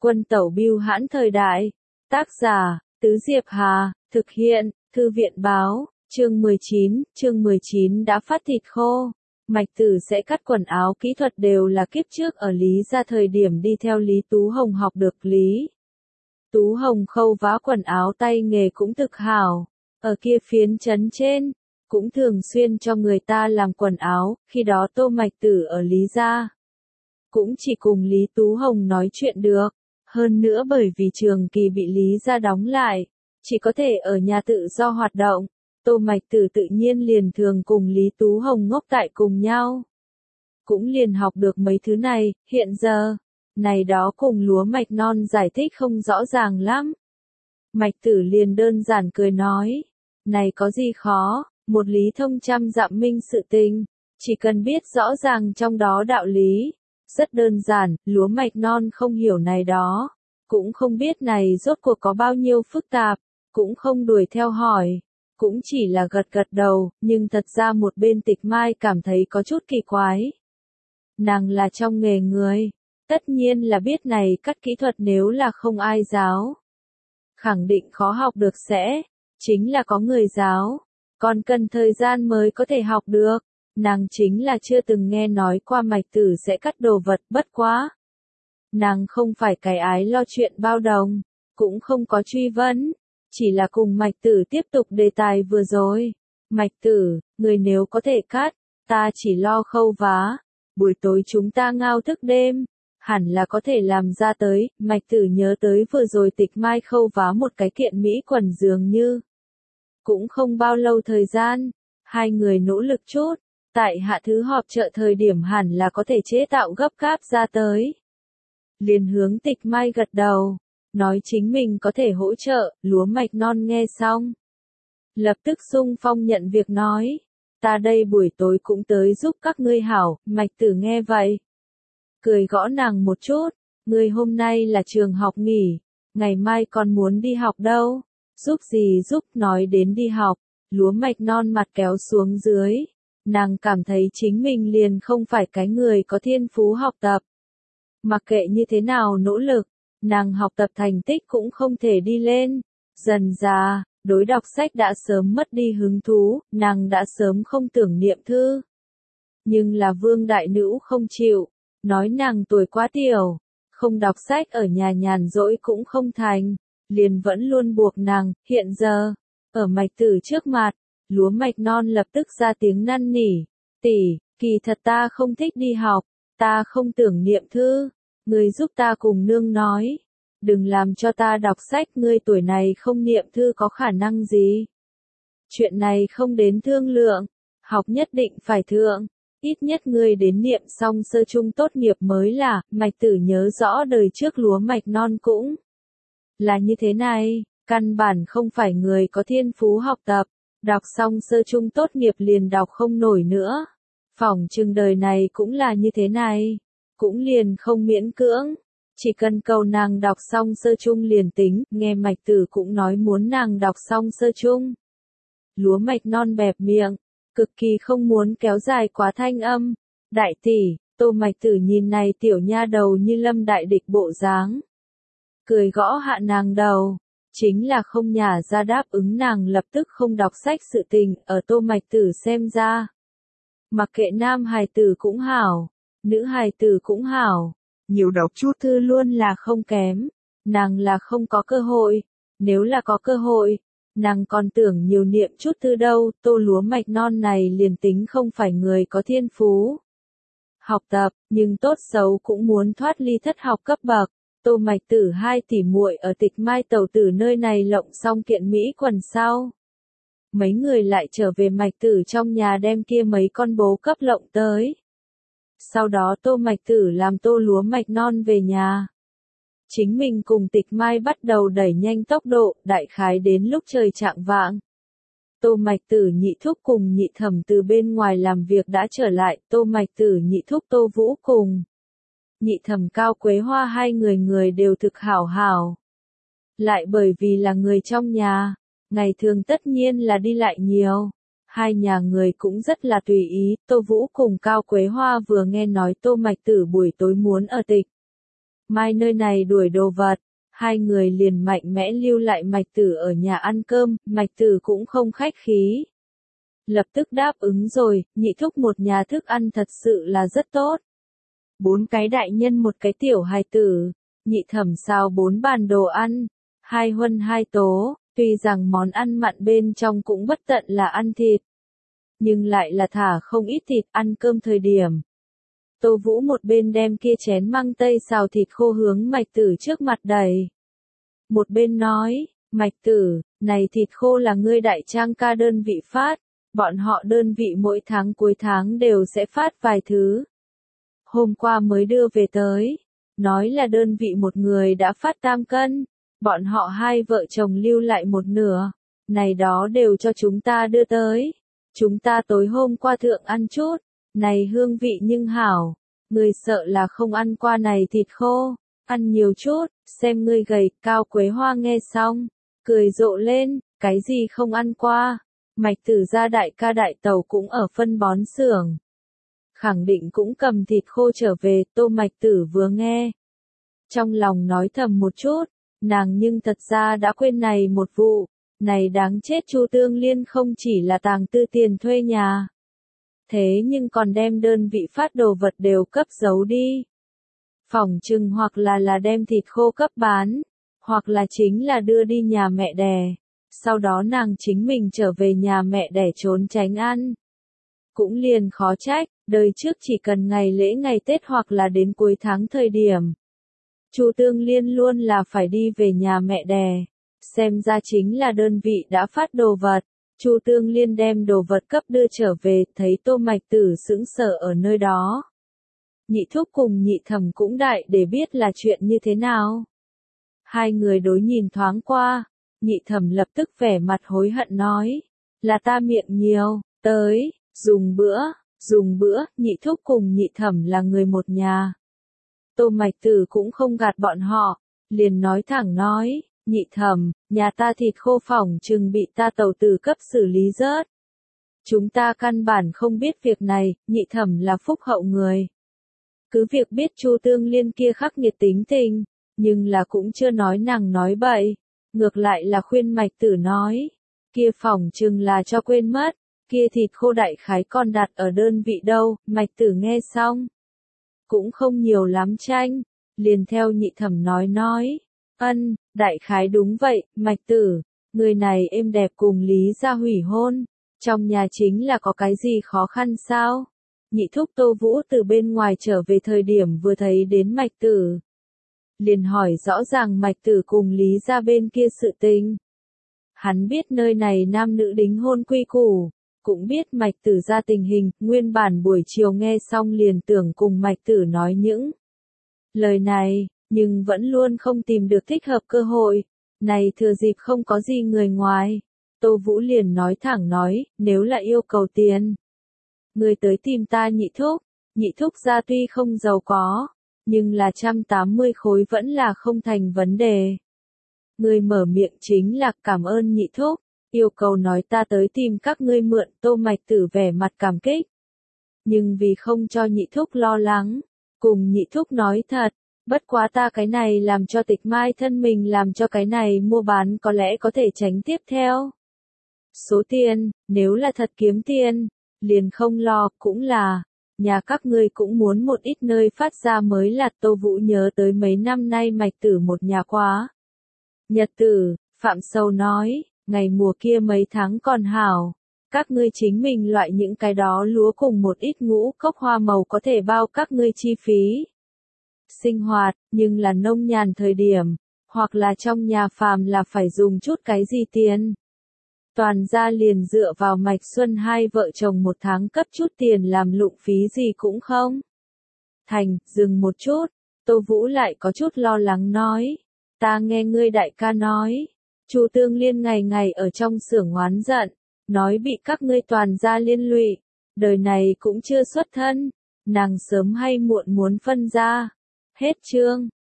Quân tẩu bưu hãn thời đại. Tác giả, Tứ Diệp Hà, thực hiện, Thư viện báo, chương 19 đã phát thịt khô. Mạch Tử sẽ cắt quần áo kỹ thuật đều là kiếp trước ở Lý gia thời điểm đi theo Lý Tú Hồng học được. Lý Tú Hồng khâu vá quần áo tay nghề cũng thực hảo, ở kia phiến trấn trên, cũng thường xuyên cho người ta làm quần áo, khi đó Tô Mạch Tử ở Lý gia cũng chỉ cùng Lý Tú Hồng nói chuyện được, hơn nữa bởi vì trường kỳ bị Lý gia đóng lại, chỉ có thể ở nhà tự do hoạt động, Tô Mạch Tử tự nhiên liền thường cùng Lý Tú Hồng ngốc tại cùng nhau. Cũng liền học được mấy thứ này, hiện giờ, này đó cùng lúa mạch non giải thích không rõ ràng lắm. Mạch Tử liền đơn giản cười nói, này có gì khó, một lý thông trăm dặm minh sự tình, chỉ cần biết rõ ràng trong đó đạo lý. Rất đơn giản, lúa mạch non không hiểu này đó, cũng không biết này rốt cuộc có bao nhiêu phức tạp, cũng không đuổi theo hỏi, cũng chỉ là gật gật đầu, nhưng thật ra một bên Tịch Mai cảm thấy có chút kỳ quái. Nàng là trong nghề người, tất nhiên là biết này cắt kỹ thuật nếu là không ai giáo. Khẳng định khó học được sẽ, chính là có người giáo, còn cần thời gian mới có thể học được. Nàng chính là chưa từng nghe nói qua Mạch Tử sẽ cắt đồ vật, bất quá. Nàng không phải cái ái lo chuyện bao đồng, cũng không có truy vấn, chỉ là cùng Mạch Tử tiếp tục đề tài vừa rồi. Mạch Tử, người nếu có thể cắt, ta chỉ lo khâu vá, buổi tối chúng ta ngao thức đêm, hẳn là có thể làm ra tới. Mạch Tử nhớ tới vừa rồi Tịch Mai khâu vá một cái kiện mỹ quần dường như. Cũng không bao lâu thời gian, hai người nỗ lực chút. Tại hạ thứ họp chợ thời điểm hẳn là có thể chế tạo gấp gáp ra tới. Liền hướng Tịch Mai gật đầu, nói chính mình có thể hỗ trợ, lúa mạch non nghe xong. Lập tức xung phong nhận việc nói, ta đây buổi tối cũng tới giúp các ngươi hảo. Mạch Tử nghe vậy, cười gõ nàng một chút, ngươi hôm nay là trường học nghỉ, ngày mai còn muốn đi học đâu, giúp gì giúp. Nói đến đi học, lúa mạch non mặt kéo xuống dưới. Nàng cảm thấy chính mình liền không phải cái người có thiên phú học tập. Mặc kệ như thế nào nỗ lực, nàng học tập thành tích cũng không thể đi lên. Dần dà, đối đọc sách đã sớm mất đi hứng thú, nàng đã sớm không tưởng niệm thư. Nhưng là Vương đại nữ không chịu, nói nàng tuổi quá tiểu, không đọc sách ở nhà nhàn rỗi cũng không thành, liền vẫn luôn buộc nàng. Hiện giờ, ở Mạch Tử trước mặt, lúa mạch non lập tức ra tiếng năn nỉ, tỷ, kỳ thật ta không thích đi học, ta không tưởng niệm thư, ngươi giúp ta cùng nương nói, đừng làm cho ta đọc sách. Ngươi tuổi này không niệm thư có khả năng gì? Chuyện này không đến thương lượng, học nhất định phải thượng, ít nhất ngươi đến niệm xong sơ trung tốt nghiệp mới là. Mạch Tử nhớ rõ đời trước lúa mạch non cũng là như thế này, căn bản không phải người có thiên phú học tập. Đọc xong sơ trung tốt nghiệp liền đọc không nổi nữa. Phỏng chừng đời này cũng là như thế này. Cũng liền không miễn cưỡng. Chỉ cần cầu nàng đọc xong sơ trung liền tính. Nghe Mạch Tử cũng nói muốn nàng đọc xong sơ trung. Lúa mạch non bẹp miệng. Cực kỳ không muốn kéo dài quá thanh âm. Đại tỷ, Tô Mạch Tử nhìn này tiểu nha đầu như lâm đại địch bộ dáng. Cười gõ hạ nàng đầu. Chính là không nhả ra đáp ứng nàng lập tức không đọc sách sự tình. Ở Tô Mạch Tử xem ra, mặc kệ nam hài tử cũng hảo, nữ hài tử cũng hảo, nhiều đọc chút thư luôn là không kém. Nàng là không có cơ hội, nếu là có cơ hội, nàng còn tưởng nhiều niệm chút thư đâu. Tô lúa mạch non này liền tính không phải người có thiên phú học tập, nhưng tốt xấu cũng muốn thoát ly thất học cấp bậc. Tô Mạch Tử hai tỷ muội ở Tịch Mai tẩu tử nơi này lộng xong kiện mỹ quần sau. Mấy người lại trở về Mạch Tử trong nhà đem kia mấy con bố cấp lộng tới. Sau đó Tô Mạch Tử làm Tô lúa mạch non về nhà. Chính mình cùng Tịch Mai bắt đầu đẩy nhanh tốc độ, đại khái đến lúc trời chạng vạng. Tô Mạch Tử nhị thúc cùng nhị thẩm từ bên ngoài làm việc đã trở lại. Tô Mạch Tử nhị thúc Tô Vũ cùng nhị thẩm Cao Quế Hoa hai người đều thực hảo hảo. Lại bởi vì là người trong nhà, ngày thường tất nhiên là đi lại nhiều. Hai nhà người cũng rất là tùy ý. Tô Vũ cùng Cao Quế Hoa vừa nghe nói Tô Mạch Tử buổi tối muốn ở Tịch mai nơi này đuổi đồ vật. Hai người liền mạnh mẽ lưu lại Mạch Tử ở nhà ăn cơm, Mạch Tử cũng không khách khí. Lập tức đáp ứng rồi, nhị thúc một nhà thức ăn thật sự là rất tốt. 4 cái đại nhân một cái tiểu hài tử, nhị thẩm xào 4 bàn đồ ăn, 2 huân 2 tố, tuy rằng món ăn mặn bên trong cũng bất tận là ăn thịt. Nhưng lại là thả không ít thịt ăn cơm thời điểm. Tô Vũ một bên đem kia chén măng tây xào thịt khô hướng Mạch Tử trước mặt đầy. Một bên nói, Mạch Tử, này thịt khô là ngươi đại trang ca đơn vị phát, bọn họ đơn vị mỗi tháng cuối tháng đều sẽ phát vài thứ. Hôm qua mới đưa về tới, nói là đơn vị một người đã phát 8 cân, bọn họ hai vợ chồng lưu lại một nửa, này đó đều cho chúng ta đưa tới. Chúng ta tối hôm qua thượng ăn chút, này hương vị nhưng hảo, người sợ là không ăn qua này thịt khô, ăn nhiều chút, xem ngươi gầy. Cao Quế Hoa nghe xong, cười rộ lên, cái gì không ăn qua, Mạch Tử gia đại ca đại tẩu cũng ở phân bón xưởng. Khẳng định cũng cầm thịt khô trở về. Tô Mạch Tử vừa nghe, trong lòng nói thầm một chút, nàng nhưng thật ra đã quên này một vụ. Này đáng chết, Chu Tương Liên không chỉ là tàng tư tiền thuê nhà, thế nhưng còn đem đơn vị phát đồ vật đều cấp giấu đi. Phỏng chừng hoặc là đem thịt khô cấp bán, hoặc là chính là đưa đi nhà mẹ đẻ, sau đó nàng chính mình trở về nhà mẹ đẻ trốn tránh ăn. Cũng liền khó trách, đời trước chỉ cần ngày lễ ngày Tết hoặc là đến cuối tháng thời điểm, Chu Tương Liên luôn là phải đi về nhà mẹ đẻ. Xem ra chính là đơn vị đã phát đồ vật. Chu Tương Liên đem đồ vật cấp đưa trở về, thấy Tô Mạch Tử sững sờ ở nơi đó. Nhị thúc cùng nhị thẩm cũng đại để biết là chuyện như thế nào. Hai người đối nhìn thoáng qua, nhị thẩm lập tức vẻ mặt hối hận nói, là ta miệng nhiều, tới, dùng bữa, nhị thúc cùng nhị thẩm là người một nhà. Tô Mạch Tử cũng không gạt bọn họ, liền nói thẳng nói, nhị thẩm, nhà ta thịt khô phỏng chừng bị ta tẩu tử cấp xử lý rớt. Chúng ta căn bản không biết việc này, nhị thẩm là phúc hậu người. Cứ việc biết Chu Tương Liên kia khắc nghiệt tính tình, nhưng là cũng chưa nói nàng nói bậy, ngược lại là khuyên Mạch Tử nói, kia phỏng chừng là cho quên mất, kia thịt khô đại khái còn đặt ở đơn vị đâu. Mạch Tử nghe xong, cũng không nhiều lắm tranh, liền theo nhị thẩm nói. Ân, đại khái đúng vậy, Mạch Tử, người này êm đẹp cùng Lý gia hủy hôn, trong nhà chính là có cái gì khó khăn sao? Nhị thúc Tô Vũ từ bên ngoài trở về thời điểm vừa thấy đến Mạch Tử, liền hỏi rõ ràng Mạch Tử cùng Lý gia bên kia sự tình. Hắn biết nơi này nam nữ đính hôn quy củ, cũng biết Mạch Tử gia tình hình, nguyên bản buổi chiều nghe xong liền tưởng cùng Mạch Tử nói những lời này, nhưng vẫn luôn không tìm được thích hợp cơ hội. Này thừa dịp không có gì người ngoài, Tô Vũ liền nói thẳng nói, nếu là yêu cầu tiền, người tới tìm ta nhị thúc gia tuy không giàu có, nhưng là 180 khối vẫn là không thành vấn đề. Người mở miệng chính là cảm ơn nhị thúc, yêu cầu nói ta tới tìm các ngươi mượn. Tô Mạch Tử vẻ mặt cảm kích, nhưng vì không cho nhị thúc lo lắng, cùng nhị thúc nói thật, bất quá ta cái này làm cho Tịch Mai thân mình làm cho cái này mua bán có lẽ có thể tránh tiếp theo. Số tiền, nếu là thật kiếm tiền, liền không lo, cũng là, nhà các ngươi cũng muốn một ít nơi phát ra mới là. Tô Vũ nhớ tới mấy năm nay Mạch Tử một nhà quá nhật tử, Phạm Sầu nói, ngày mùa kia mấy tháng còn hảo, các ngươi chính mình loại những cái đó lúa cùng một ít ngũ cốc hoa màu có thể bao các ngươi chi phí sinh hoạt, nhưng là nông nhàn thời điểm, hoặc là trong nhà phàm là phải dùng chút cái gì tiền. Toàn gia liền dựa vào Mạch Xuân hai vợ chồng một tháng cấp chút tiền làm lụng phí gì cũng không thành. Dừng một chút, Tô Vũ lại có chút lo lắng nói, ta nghe ngươi đại ca nói, Chu Tương Liên ngày ngày ở trong xưởng oán giận, nói bị các ngươi toàn gia liên lụy, đời này cũng chưa xuất thân, nàng sớm hay muộn muốn phân ra. Hết chương.